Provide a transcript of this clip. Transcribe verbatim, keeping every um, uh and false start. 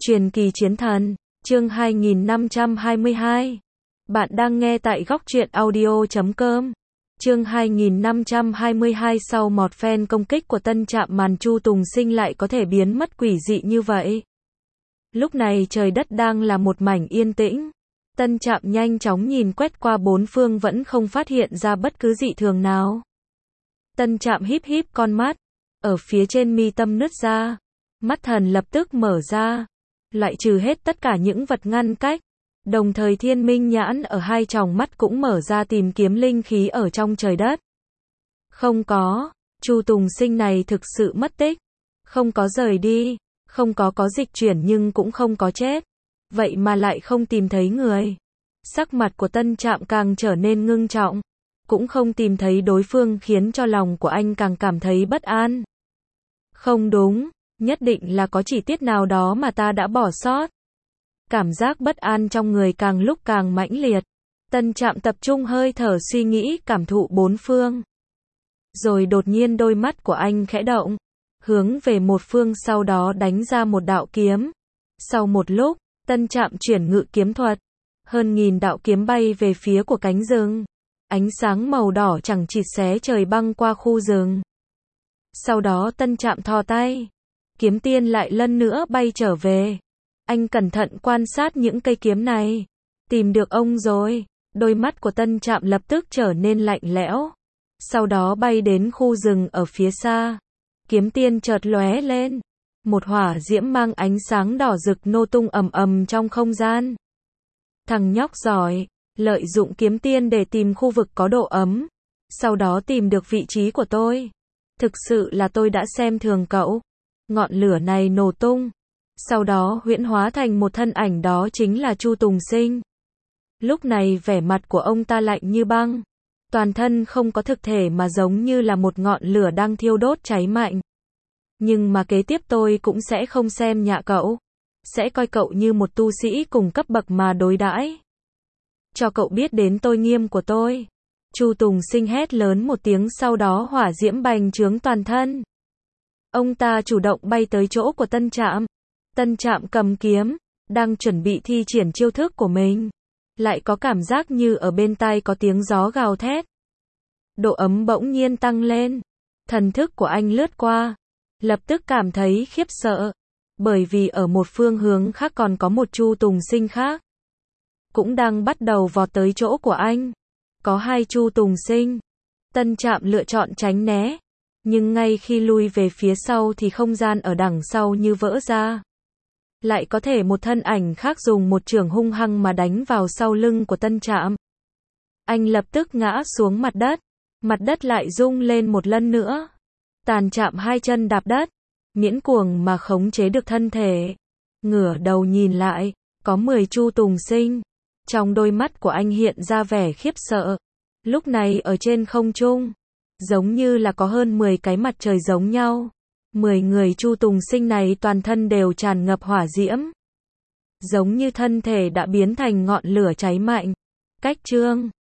Truyền kỳ chiến thần, chương hai nghìn năm trăm hai mươi hai. Bạn đang nghe tại góc truyện audio chấm com. Chương hai nghìn năm trăm hai mươi hai. Sau một phen công kích của Tân Trạm, màn Chu Tùng Sinh lại có thể biến mất quỷ dị như vậy. Lúc này trời đất đang là một mảnh yên tĩnh. Tân Trạm nhanh chóng nhìn quét qua bốn phương vẫn không phát hiện ra bất cứ dị thường nào. Tân Trạm híp híp con mắt, ở phía trên mi tâm nứt ra, mắt thần lập tức mở ra, loại trừ hết tất cả những vật ngăn cách. Đồng thời thiên minh nhãn ở hai tròng mắt cũng mở ra tìm kiếm linh khí ở trong trời đất. Không có, Chu Tùng Sinh này thực sự mất tích. Không có rời đi, không có có dịch chuyển nhưng cũng không có chết. Vậy mà lại không tìm thấy người. Sắc mặt của Tân Trạm càng trở nên ngưng trọng. Cũng không tìm thấy đối phương khiến cho lòng của anh càng cảm thấy bất an. Không đúng, nhất định là có chi tiết nào đó mà ta đã bỏ sót. Cảm giác bất an trong người càng lúc càng mãnh liệt. Tân Trạm tập trung hơi thở suy nghĩ cảm thụ bốn phương. Rồi đột nhiên đôi mắt của anh khẽ động, hướng về một phương sau đó đánh ra một đạo kiếm. Sau một lúc, Tân Trạm chuyển ngự kiếm thuật. Hơn nghìn đạo kiếm bay về phía của cánh rừng. Ánh sáng màu đỏ chẳng chịt xé trời băng qua khu rừng. Sau đó Tân Trạm thò tay. Kiếm tiên lại lần nữa bay trở về. Anh cẩn thận quan sát những cây kiếm này. Tìm được ông rồi. Đôi mắt của Tân Trạm lập tức trở nên lạnh lẽo. Sau đó bay đến khu rừng ở phía xa. Kiếm tiên chợt lóe lên. Một hỏa diễm mang ánh sáng đỏ rực nô tung ầm ầm trong không gian. Thằng nhóc giỏi, lợi dụng kiếm tiên để tìm khu vực có độ ấm. Sau đó tìm được vị trí của tôi. Thực sự là tôi đã xem thường cậu. Ngọn lửa này nổ tung. Sau đó huyễn hóa thành một thân ảnh, đó chính là Chu Tùng Sinh. Lúc này vẻ mặt của ông ta lạnh như băng. Toàn thân không có thực thể mà giống như là một ngọn lửa đang thiêu đốt cháy mạnh. Nhưng mà kế tiếp tôi cũng sẽ không xem nhạ cậu. Sẽ coi cậu như một tu sĩ cùng cấp bậc mà đối đãi. Cho cậu biết đến tôi nghiêm của tôi. Chu Tùng Sinh hét lớn một tiếng, sau đó hỏa diễm bành trướng toàn thân. Ông ta chủ động bay tới chỗ của Tân Trạm. Tân Trạm cầm kiếm, đang chuẩn bị thi triển chiêu thức của mình. Lại có cảm giác như ở bên tai có tiếng gió gào thét. Độ ấm bỗng nhiên tăng lên. Thần thức của anh lướt qua. Lập tức cảm thấy khiếp sợ. Bởi vì ở một phương hướng khác còn có một Chu Tùng Sinh khác. Cũng đang bắt đầu vọt tới chỗ của anh. Có hai Chu Tùng Sinh. Tân Trạm lựa chọn tránh né. Nhưng ngay khi lui về phía sau thì không gian ở đằng sau như vỡ ra. Lại có thể một thân ảnh khác dùng một chưởng hung hăng mà đánh vào sau lưng của Tân Trạm. Anh lập tức ngã xuống mặt đất. Mặt đất lại rung lên một lần nữa. Tàn Trạm hai chân đạp đất. Miễn cuồng mà khống chế được thân thể. Ngửa đầu nhìn lại. Có mười Chu Tùng Sinh. Trong đôi mắt của anh hiện ra vẻ khiếp sợ. Lúc này ở trên không trung. Giống như là có hơn mười cái mặt trời giống nhau. mười người Chu Tùng Sinh này toàn thân đều tràn ngập hỏa diễm. Giống như thân thể đã biến thành ngọn lửa cháy mạnh. Cách chương